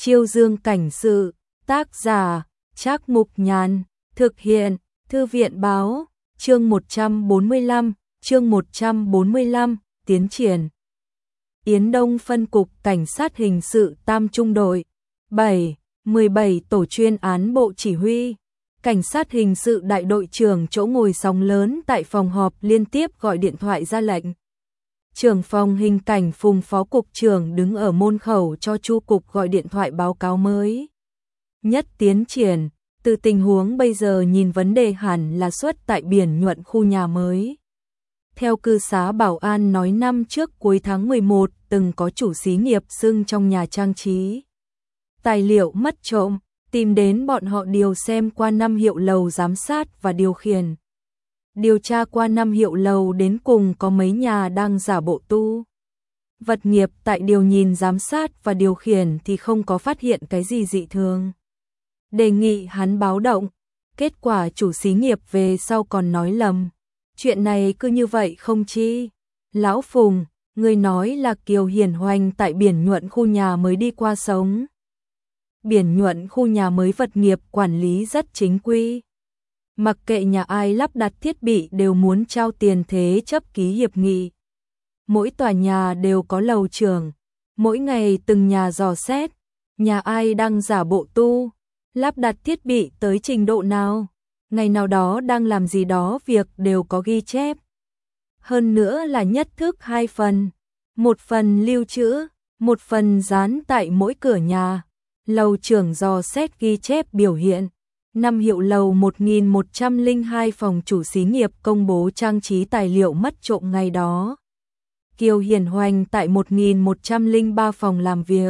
Chiêu Dương cảnh sự, tác giả, Trác Mục Nhàn, thực hiện, Thư viện báo, chương 145, tiến triển. Yến Đông phân cục cảnh sát hình sự Tam Trung đội, 17 tổ chuyên án bộ chỉ huy. Cảnh sát hình sự đại đội trưởng chỗ ngồi sóng lớn tại phòng họp liên tiếp gọi điện thoại ra lệnh. Trưởng phòng hình cảnh Phùng phó cục trưởng đứng ở môn khẩu cho Chu cục gọi điện thoại báo cáo mới nhất tiến triển. Từ tình huống bây giờ nhìn vấn đề hẳn là xuất tại biển Nhuận khu nhà mới. Theo cư xá bảo an nói năm trước cuối tháng 11 từng có chủ xí nghiệp xưng trong nhà trang trí tài liệu mất trộm, tìm đến bọn họ điều xem qua 5 hiệu lầu giám sát và điều khiển. Điều tra qua 5 hiệu lầu đến cùng có mấy nhà đang giả bộ tu vật nghiệp, tại điều nhìn giám sát và điều khiển thì không có phát hiện cái gì dị thường. Đề nghị hắn báo động, kết quả chủ xí nghiệp về sau còn nói lầm. Chuyện này cứ như vậy không chi. Lão Phùng, người nói là Kiều Hiển Hoành tại biển Nhuận khu nhà mới đi qua sống. Biển Nhuận khu nhà mới vật nghiệp quản lý rất chính quy. Mặc kệ nhà ai lắp đặt thiết bị đều muốn trao tiền thế chấp ký hiệp nghị. Mỗi tòa nhà đều có lầu trưởng, mỗi ngày từng nhà dò xét, nhà ai đang giả bộ tu, lắp đặt thiết bị tới trình độ nào, ngày nào đó đang làm gì đó việc đều có ghi chép. Hơn nữa là nhất thức 2 phần, một phần lưu trữ, một phần dán tại mỗi cửa nhà. Lầu trưởng dò xét ghi chép biểu hiện. 5 hiệu lầu 1102 phòng chủ xí nghiệp công bố trang trí tài liệu mất trộm ngày đó. Kiều Hiển Hoành tại 1103 phòng làm việc.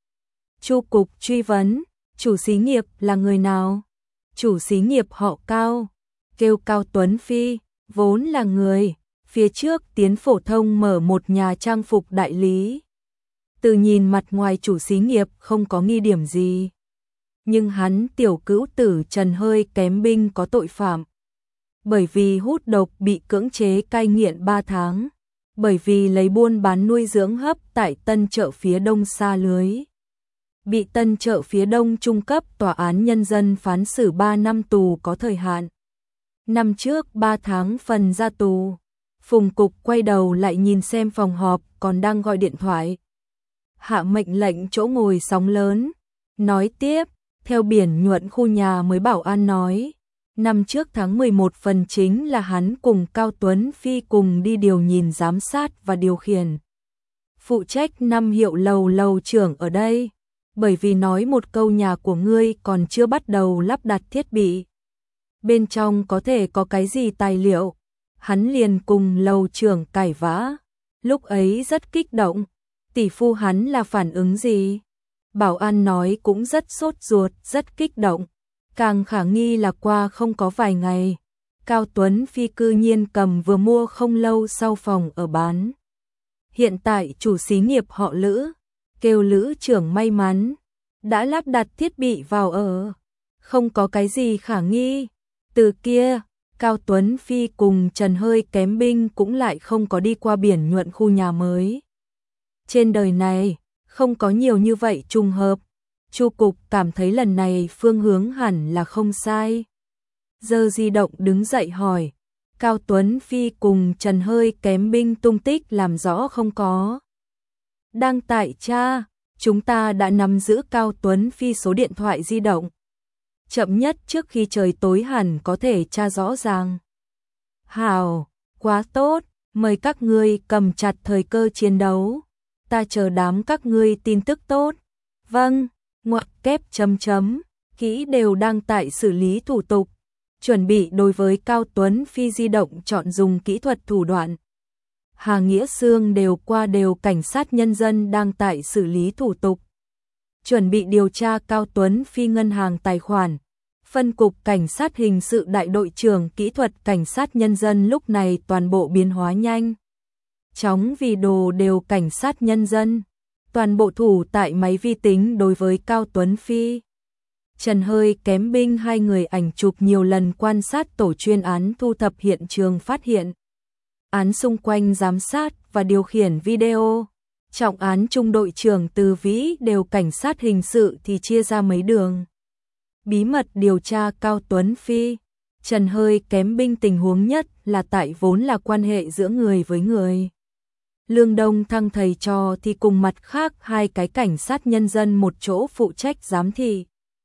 Chu cục truy vấn, chủ xí nghiệp là người nào? Chủ xí nghiệp họ Cao, kêu Cao Tuấn Phi, vốn là người phía trước Tiến phổ thông mở một nhà trang phục đại lý. Từ nhìn mặt ngoài chủ xí nghiệp không có nghi điểm gì. Nhưng hắn tiểu cữu tử Trần hơi kém binh có tội phạm. Bởi vì hút độc bị cưỡng chế cai nghiện 3 tháng. Bởi vì lấy buôn bán nuôi dưỡng hấp tại Tân Chợ phía Đông xa lưới. Bị Tân Chợ phía Đông trung cấp tòa án nhân dân phán xử 3 năm tù có thời hạn. Năm trước 3 tháng phần ra tù. Phùng cục quay đầu lại nhìn xem phòng họp còn đang gọi điện thoại. Hạ mệnh lệnh chỗ ngồi sóng lớn. Nói tiếp, theo biển Nhuận khu nhà mới bảo an nói, năm trước tháng 11 phần chính là hắn cùng Cao Tuấn Phi cùng đi điều nhìn giám sát và điều khiển. Phụ trách 5 hiệu lầu trưởng ở đây, bởi vì nói một câu nhà của ngươi còn chưa bắt đầu lắp đặt thiết bị. Bên trong có thể có cái gì tài liệu, hắn liền cùng lầu trưởng cãi vã, lúc ấy rất kích động, tỷ phu hắn là phản ứng gì? Bảo an nói cũng rất sốt ruột, rất kích động. Càng khả nghi là qua không có vài ngày, Cao Tuấn Phi cư nhiên cầm vừa mua không lâu sau phòng ở bán. Hiện tại chủ xí nghiệp họ Lữ, kêu Lữ trưởng may mắn, đã lắp đặt thiết bị vào ở. Không có cái gì khả nghi. Từ kia, Cao Tuấn Phi cùng Trần hơi kém binh cũng lại không có đi qua biển Nhuận khu nhà mới. Trên đời này, không có nhiều như vậy trùng hợp. Chu cục cảm thấy lần này phương hướng hẳn là không sai. Giơ di động đứng dậy hỏi, Cao Tuấn Phi cùng Trần hơi kém binh tung tích làm rõ không có? Đang tại tra, chúng ta đã nắm giữ Cao Tuấn Phi số điện thoại di động. Chậm nhất trước khi trời tối hẳn có thể tra rõ ràng. Hào, quá tốt, mời các ngươi cầm chặt thời cơ chiến đấu. Ta chờ đám các ngươi tin tức tốt. Vâng, ngoặc kép chấm chấm, kỹ đều đang tại xử lý thủ tục. Chuẩn bị đối với Cao Tuấn Phi di động chọn dùng kỹ thuật thủ đoạn. Hà Nghĩa Sương đều qua đều cảnh sát nhân dân đang tại xử lý thủ tục. Chuẩn bị điều tra Cao Tuấn Phi ngân hàng tài khoản. Phân cục cảnh sát hình sự đại đội trưởng kỹ thuật cảnh sát nhân dân lúc này toàn bộ biến hóa nhanh chóng vì đồ đều cảnh sát nhân dân, toàn bộ thủ tại máy vi tính đối với Cao Tuấn Phi. Trần hơi kém binh hai người ảnh chụp nhiều lần quan sát tổ chuyên án thu thập hiện trường phát hiện án xung quanh giám sát và điều khiển video. Trọng án trung đội trưởng Từ Vĩ đều cảnh sát hình sự thì chia ra mấy đường. Bí mật điều tra Cao Tuấn Phi, Trần hơi kém binh tình huống nhất là tại vốn là quan hệ giữa người với người. Lương Đông Thăng thầy trò thì cùng mặt khác hai cái cảnh sát nhân dân một chỗ phụ trách giám thị.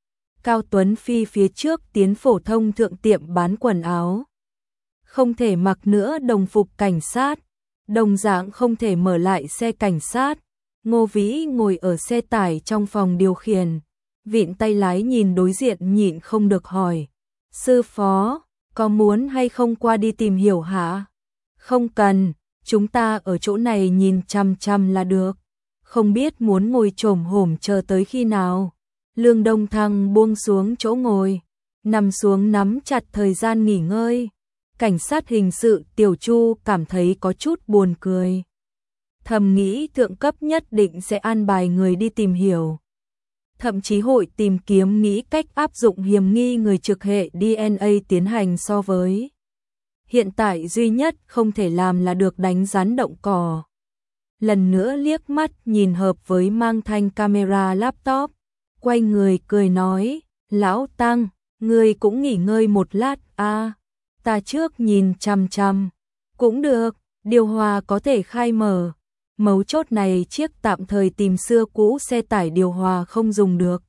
Cao Tuấn Phi phía trước tiến phổ thông thượng tiệm bán quần áo. Không thể mặc nữa đồng phục cảnh sát, đồng dạng không thể mở lại xe cảnh sát. Ngô Vĩ ngồi ở xe tải trong phòng điều khiển, vịn tay lái nhìn đối diện nhịn không được hỏi. Sư phó, có muốn hay không qua đi tìm hiểu hả? Không cần, chúng ta ở chỗ này nhìn chằm chằm là được. Không biết muốn ngồi chồm hổm chờ tới khi nào. Lương Đông Thăng buông xuống chỗ ngồi, nằm xuống nắm chặt thời gian nghỉ ngơi. Cảnh sát hình sự Tiểu Chu cảm thấy có chút buồn cười. Thầm nghĩ thượng cấp nhất định sẽ an bài người đi tìm hiểu. Thậm chí hội tìm kiếm nghĩ cách áp dụng hiểm nghi người trực hệ DNA tiến hành so với. Hiện tại duy nhất không thể làm là được đánh rắn động cỏ. Lần nữa liếc mắt nhìn hợp với mang thanh camera laptop, quay người cười nói, Lão Tăng, người cũng nghỉ ngơi một lát a. Ta trước nhìn chằm chằm. Cũng được, điều hòa có thể khai mở. Mấu chốt này chiếc tạm thời tìm xưa cũ xe tải điều hòa không dùng được.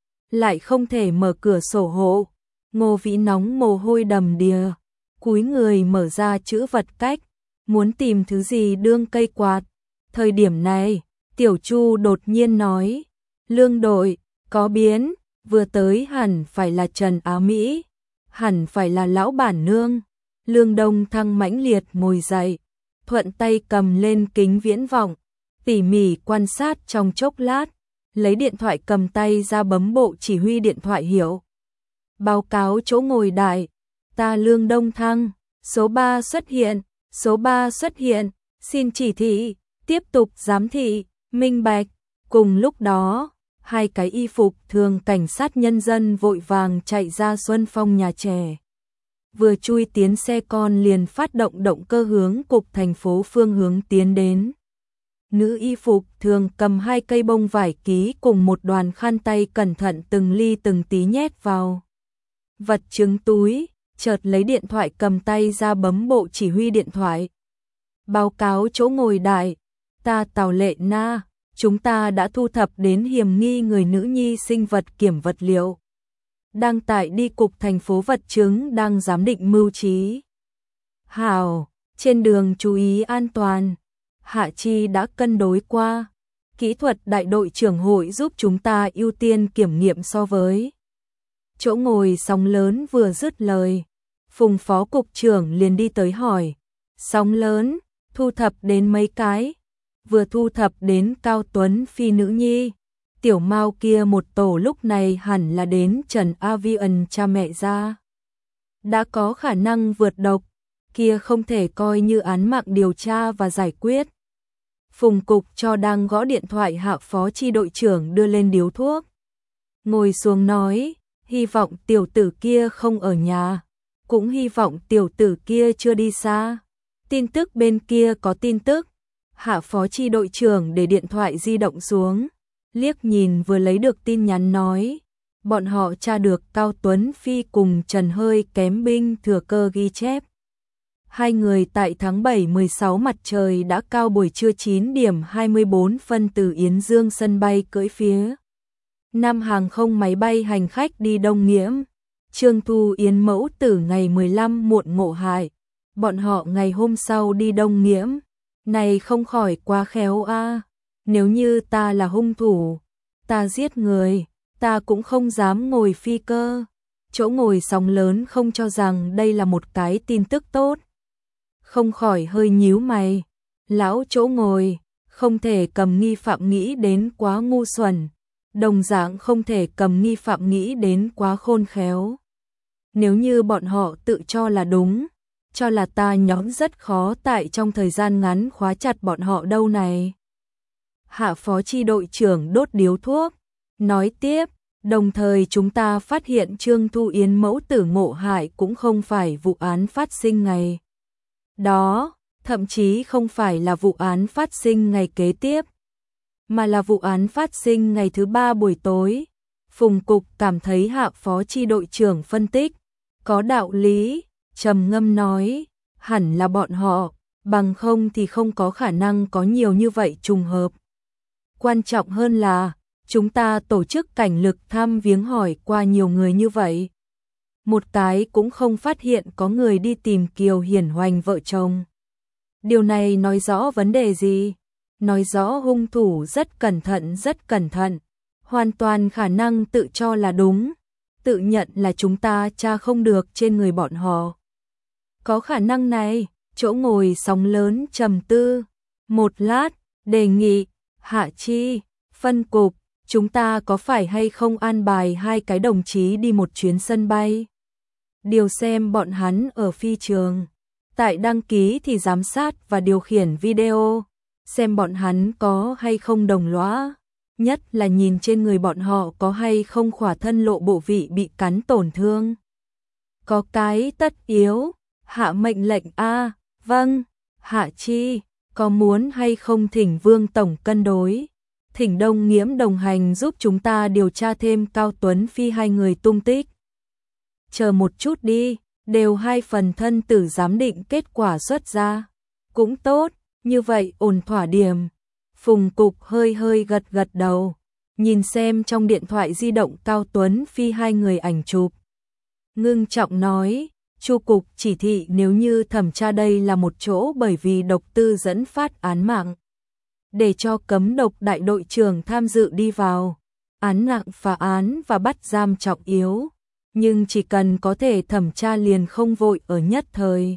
Lại không thể mở cửa sổ hộ. Ngô Vĩ nóng mồ hôi đầm đìa, cúi người mở ra chữ vật cách, muốn tìm thứ gì đương cây quạt. Thời điểm này, Tiểu Chu đột nhiên nói, Lương đội, có biến, vừa tới hẳn phải là Trần Á Mỹ, hẳn phải là lão bản nương. Lương Đông Thăng mãnh liệt ngồi dậy, thuận tay cầm lên kính viễn vọng, tỉ mỉ quan sát trong chốc lát, lấy điện thoại cầm tay ra bấm bộ chỉ huy điện thoại hiệu. Báo cáo chỗ ngồi đại, ta Lương Đông Thăng, số 3 xuất hiện, số 3 xuất hiện, xin chỉ thị, tiếp tục giám thị, minh bạch. Cùng lúc đó, hai cái y phục thường cảnh sát nhân dân vội vàng chạy ra Xuân Phong nhà trẻ. Vừa chui tiến xe con liền phát động động cơ hướng cục thành phố phương hướng tiến đến. Nữ y phục thường cầm hai cây bông vải ký cùng một đoàn khăn tay cẩn thận từng ly từng tí nhét vào vật chứng túi, chợt lấy điện thoại cầm tay ra bấm bộ chỉ huy điện thoại. Báo cáo chỗ ngồi đại, ta Tào Lệ Na, chúng ta đã thu thập đến hiểm nghi người nữ nhi sinh vật kiểm vật liệu. Đang tại đi cục thành phố vật chứng đang giám định mưu trí. Hảo, trên đường chú ý an toàn. Hạ Chi đã cân đối qua. Kỹ thuật đại đội trưởng hội giúp chúng ta ưu tiên kiểm nghiệm so với. Chỗ ngồi sóng lớn vừa dứt lời, Phùng phó cục trưởng liền đi tới hỏi. Sóng lớn, thu thập đến mấy cái? Vừa thu thập đến Cao Tuấn Phi nữ nhi. Tiểu Mao kia một tổ lúc này hẳn là đến Trần Avian cha mẹ ra. Đã có khả năng vượt độc, kia không thể coi như án mạng điều tra và giải quyết. Phùng cục cho đang gõ điện thoại Hạ phó chi đội trưởng đưa lên điếu thuốc. Ngồi xuống nói, hy vọng tiểu tử kia không ở nhà, cũng hy vọng tiểu tử kia chưa đi xa. Tin tức bên kia có tin tức. Hạ phó chi đội trưởng để điện thoại di động xuống, liếc nhìn vừa lấy được tin nhắn nói, bọn họ tra được Cao Tuấn Phi cùng Trần hơi kém binh thừa cơ ghi chép. Hai người tại tháng 7-16 mặt trời đã cao buổi trưa 9 điểm 24 phân từ Yến Dương sân bay cưỡi phía Nam hàng không máy bay hành khách đi Đông Nghiễm. Trương Thu Yến mẫu tử ngày 15 muộn ngộ hại, bọn họ ngày hôm sau đi Đông Nghiễm. Này không khỏi quá khéo a. Nếu như ta là hung thủ, ta giết người, ta cũng không dám ngồi phi cơ. Chỗ ngồi sóng lớn không cho rằng đây là một cái tin tức tốt. Không khỏi hơi nhíu mày. Lão chỗ ngồi, không thể cầm nghi phạm nghĩ đến quá ngu xuẩn, đồng dạng không thể cầm nghi phạm nghĩ đến quá khôn khéo. Nếu như bọn họ tự cho là đúng, cho là ta nhóm rất khó tại trong thời gian ngắn khóa chặt bọn họ đâu này. Hạ phó chi đội trưởng đốt điếu thuốc, nói tiếp, đồng thời chúng ta phát hiện Trương Thu Yến mẫu tử ngộ hại cũng không phải vụ án phát sinh ngày đó, thậm chí không phải là vụ án phát sinh ngày kế tiếp, mà là vụ án phát sinh ngày thứ 3 buổi tối. Phùng Cục cảm thấy Hạ phó chi đội trưởng phân tích có đạo lý, trầm ngâm nói, hẳn là bọn họ, bằng không thì không có khả năng có nhiều như vậy trùng hợp. Quan trọng hơn là, chúng ta tổ chức cảnh lực thăm viếng hỏi qua nhiều người như vậy. Một cái cũng không phát hiện có người đi tìm Kiều Hiển Hoành vợ chồng. Điều này nói rõ vấn đề gì? Nói rõ hung thủ rất cẩn thận, hoàn toàn khả năng tự cho là đúng, tự nhận là chúng ta tra không được trên người bọn họ. Có khả năng này, chỗ ngồi sóng lớn trầm tư. Một lát, đề nghị, Hạ Chi, phân cục, chúng ta có phải hay không an bài 2 cái đồng chí đi một chuyến sân bay? Điều xem bọn hắn ở phi trường. Tại đăng ký thì giám sát và điều khiển video, xem bọn hắn có hay không đồng lõa, nhất là nhìn trên người bọn họ có hay không khỏa thân lộ bộ vị bị cắn tổn thương. Có cái tất yếu, hạ mệnh lệnh a, vâng, Hạ Chi, có muốn hay không thỉnh Vương tổng cân đối, thỉnh Đông Nghiễm đồng hành giúp chúng ta điều tra thêm Cao Tuấn Phi 2 người tung tích. Chờ một chút đi, đều 2 phần thân tử giám định kết quả xuất ra. Cũng tốt, như vậy ổn thỏa điểm. Phùng Cục hơi gật đầu, nhìn xem trong điện thoại di động Cao Tuấn Phi 2 người ảnh chụp. Ngưng trọng nói, Chu Cục chỉ thị nếu như thẩm tra đây là một chỗ bởi vì độc tư dẫn phát án mạng, để cho cấm độc đại đội trưởng tham dự đi vào. Án nặng phá án và bắt giam trọng yếu, nhưng chỉ cần có thể thẩm tra liền không vội ở nhất thời.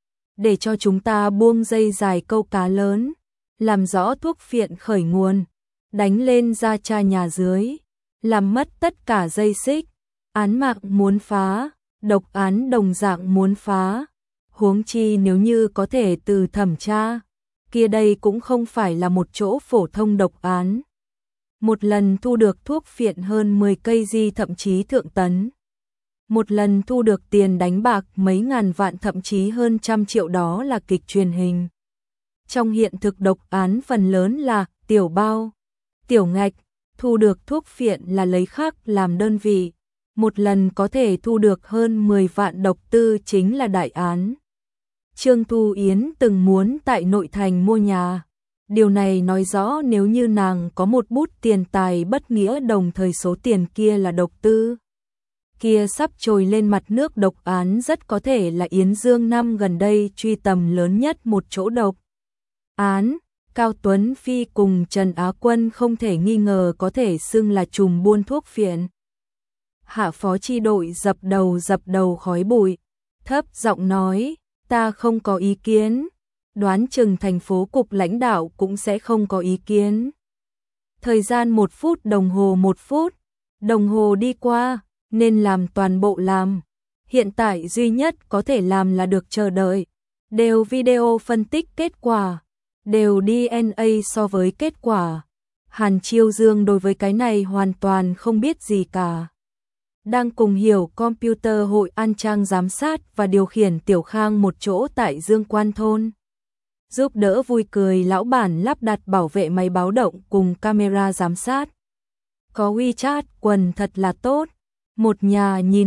Để cho chúng ta buông dây dài câu cá lớn, làm rõ thuốc phiện khởi nguồn, đánh lên ra tra nhà dưới, làm mất tất cả dây xích. Án mạng muốn phá, độc án đồng dạng muốn phá. Huống chi nếu như có thể từ thẩm tra, kia đây cũng không phải là một chỗ phổ thông độc án. Một lần thu được thuốc phiện hơn 10 cây di thậm chí thượng tấn. Một lần thu được tiền đánh bạc mấy ngàn vạn thậm chí hơn 100 triệu đó là kịch truyền hình. Trong hiện thực độc án phần lớn là tiểu bao, tiểu ngạch, thu được thuốc phiện là lấy khác làm đơn vị. Một lần có thể thu được hơn 10 vạn độc tư chính là đại án. Trương Thu Yến từng muốn tại nội thành mua nhà. Điều này nói rõ nếu như nàng có một bút tiền tài bất nghĩa đồng thời số tiền kia là độc tư, kia sắp trồi lên mặt nước độc án rất có thể là Yến Dương năm gần đây truy tầm lớn nhất một chỗ độc án. Cao Tuấn Phi cùng Trần Á Quân không thể nghi ngờ có thể xưng là trùm buôn thuốc phiện. Hạ phó chi đội dập đầu khói bụi, thấp giọng nói, ta không có ý kiến, đoán chừng thành phố cục lãnh đạo cũng sẽ không có ý kiến. Thời gian 1 phút đồng hồ 1 phút, đồng hồ đi qua, nên làm toàn bộ làm. Hiện tại duy nhất có thể làm là được chờ đợi. Đều video phân tích kết quả, đều DNA so với kết quả. Hàn Chiêu Dương đối với cái này hoàn toàn không biết gì cả. Đang cùng hiểu computer hội an trang giám sát và điều khiển Tiểu Khang một chỗ tại Dương Quan thôn. Giúp đỡ vui cười lão bản lắp đặt bảo vệ máy báo động cùng camera giám sát. Có WeChat quần thật là tốt. Một nhà nhìn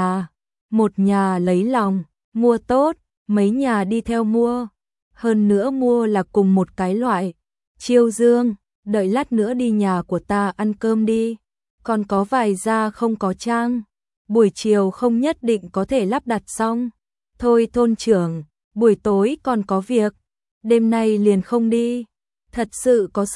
một nhà lấy lòng, mua tốt, mấy nhà đi theo mua. Hơn nữa mua là cùng một cái loại. Chiêu Dương, đợi lát nữa đi nhà của ta ăn cơm đi. Còn có vài gia không có trang, buổi chiều không nhất định có thể lắp đặt xong. Thôi thôn trưởng, buổi tối còn có việc, đêm nay liền không đi. Thật sự có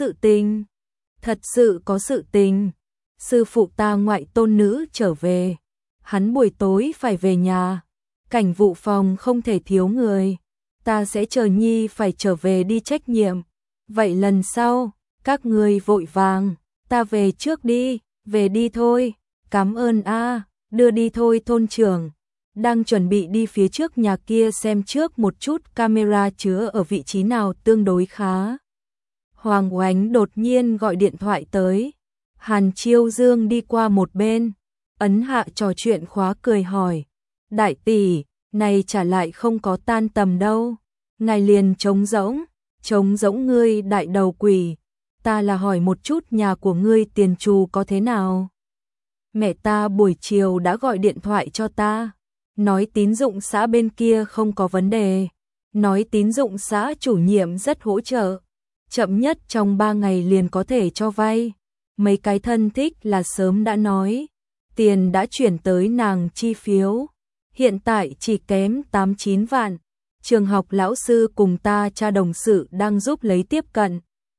sự tình. Sư phụ ta ngoại tôn nữ trở về, hắn buổi tối phải về nhà. Cảnh vụ phòng không thể thiếu người, ta sẽ chờ Nhi phải trở về đi trách nhiệm. Vậy lần sau, các người vội vàng, ta về trước đi. Về đi thôi, cảm ơn a, đưa đi thôi thôn trưởng. Đang chuẩn bị đi phía trước nhà kia xem trước một chút camera chứa ở vị trí nào tương đối khá. Hoàng Oánh đột nhiên gọi điện thoại tới. Hàn Chiêu Dương đi qua một bên, ấn hạ trò chuyện khóa cười hỏi. Đại tỷ, này trả lại không có tan tầm đâu. Ngài liền trống rỗng ngươi đại đầu quỷ. ta là hỏi một chút nhà của ngươi tiền trù có thế nào. Mẹ ta buổi chiều đã gọi điện thoại cho ta, nói tín dụng xã bên kia không có vấn đề, nói tín dụng xã chủ nhiệm rất hỗ trợ, chậm nhất trong 3 ngày liền có thể cho vay. Mấy cái thân thích là sớm đã nói, tiền đã chuyển tới nàng chi phiếu, hiện tại chỉ kém 8-9 vạn. Trường học lão sư cùng ta cha đồng sự đang giúp lấy tiếp cận.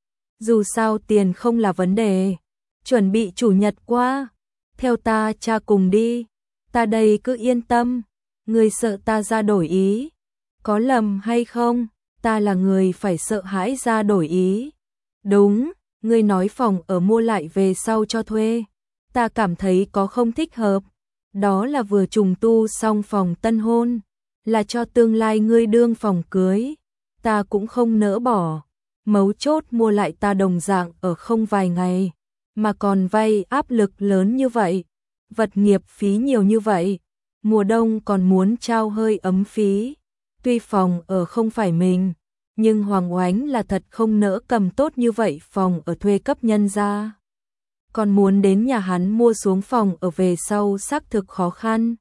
Dù sao tiền không là vấn đề, chuẩn bị chủ nhật qua, theo ta cha cùng đi, ta đây cứ yên tâm, ngươi sợ ta ra đổi ý, có lầm hay không, ta là người phải sợ hãi ra đổi ý. Đúng, ngươi nói phòng ở mua lại về sau cho thuê, ta cảm thấy có không thích hợp, đó là vừa trùng tu xong phòng tân hôn, là cho tương lai ngươi đương phòng cưới, ta cũng không nỡ bỏ, mấu chốt mua lại ta đồng dạng ở không vài ngày, mà còn vay áp lực lớn như vậy, vật nghiệp phí nhiều như vậy, mùa đông còn muốn trao hơi ấm phí, tuy phòng ở không phải mình, nhưng Hoàng Oánh là thật không nỡ cầm tốt như vậy phòng ở thuê cấp nhân ra. Còn muốn đến nhà hắn mua xuống phòng ở về sau xác thực khó khăn.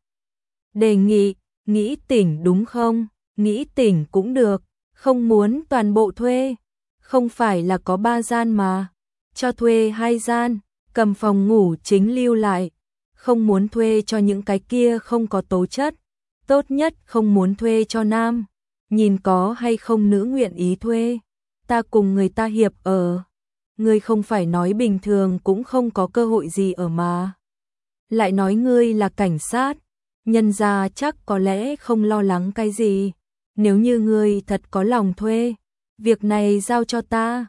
Đề nghị, nghĩ tỉnh đúng không? Nghĩ tỉnh cũng được, không muốn toàn bộ thuê. Không phải là có 3 gian mà, cho thuê 2 gian, cầm phòng ngủ chính lưu lại. Không muốn thuê cho những cái kia không có tố chất. Tốt nhất không muốn thuê cho nam. Nhìn có hay không nữ nguyện ý thuê. Ta cùng người ta hiệp ở. Ngươi không phải nói bình thường cũng không có cơ hội gì ở mà. Lại nói ngươi là cảnh sát. Nhân ra chắc có lẽ không lo lắng cái gì. Nếu như ngươi thật có lòng thuê, việc này giao cho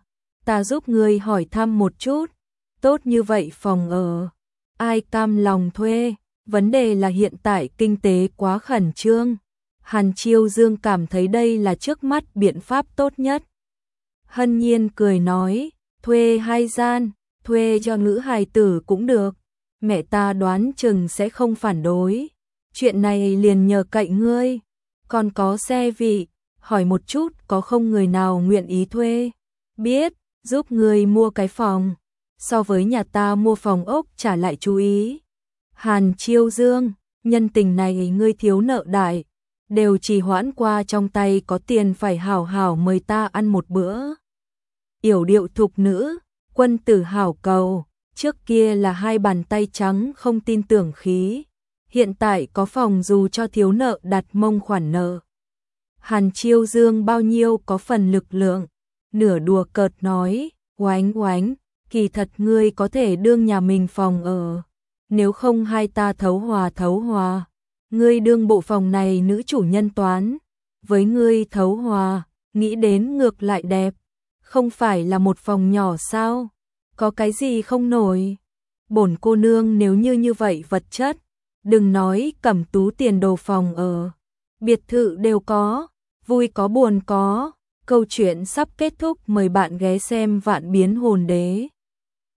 ta giúp ngươi hỏi thăm một chút. Tốt như vậy phòng ở, ai cam lòng thuê, vấn đề là hiện tại kinh tế quá khẩn trương. Hàn Chiêu Dương cảm thấy đây là trước mắt biện pháp tốt nhất. Hân Nhiên cười nói, thuê 2 gian, thuê cho nữ hài tử cũng được, mẹ ta đoán chừng sẽ không phản đối. Chuyện này liền nhờ cậy ngươi, còn có xe vị, hỏi một chút có không người nào nguyện ý thuê. Biết, giúp ngươi mua cái phòng, so với nhà ta mua phòng ốc trả lại chú ý. Hàn Chiêu Dương, nhân tình này ngươi thiếu nợ đại, đều trì hoãn qua trong tay có tiền phải hảo hảo mời ta ăn một bữa. Yểu điệu thục nữ, quân tử hảo cầu, trước kia là 2 bàn tay trắng không tin tưởng khí. Hiện tại có phòng dù cho thiếu nợ đặt mông khoản nợ. Hàn Chiêu Dương bao nhiêu có phần lực lượng, nửa đùa cợt nói, Oánh Oánh, kỳ thật ngươi có thể đương nhà mình phòng ở, nếu không hai ta thấu hòa, ngươi đương bộ phòng này nữ chủ nhân toán, với ngươi thấu hòa, nghĩ đến ngược lại đẹp, không phải là một phòng nhỏ sao, có cái gì không nổi, bổn cô nương nếu như vậy vật chất, đừng nói Cẩm Tú tiền đồ phòng ở, biệt thự đều có, vui có buồn có. Câu chuyện sắp kết thúc, mời bạn ghé xem Vạn Biến Hồn Đế.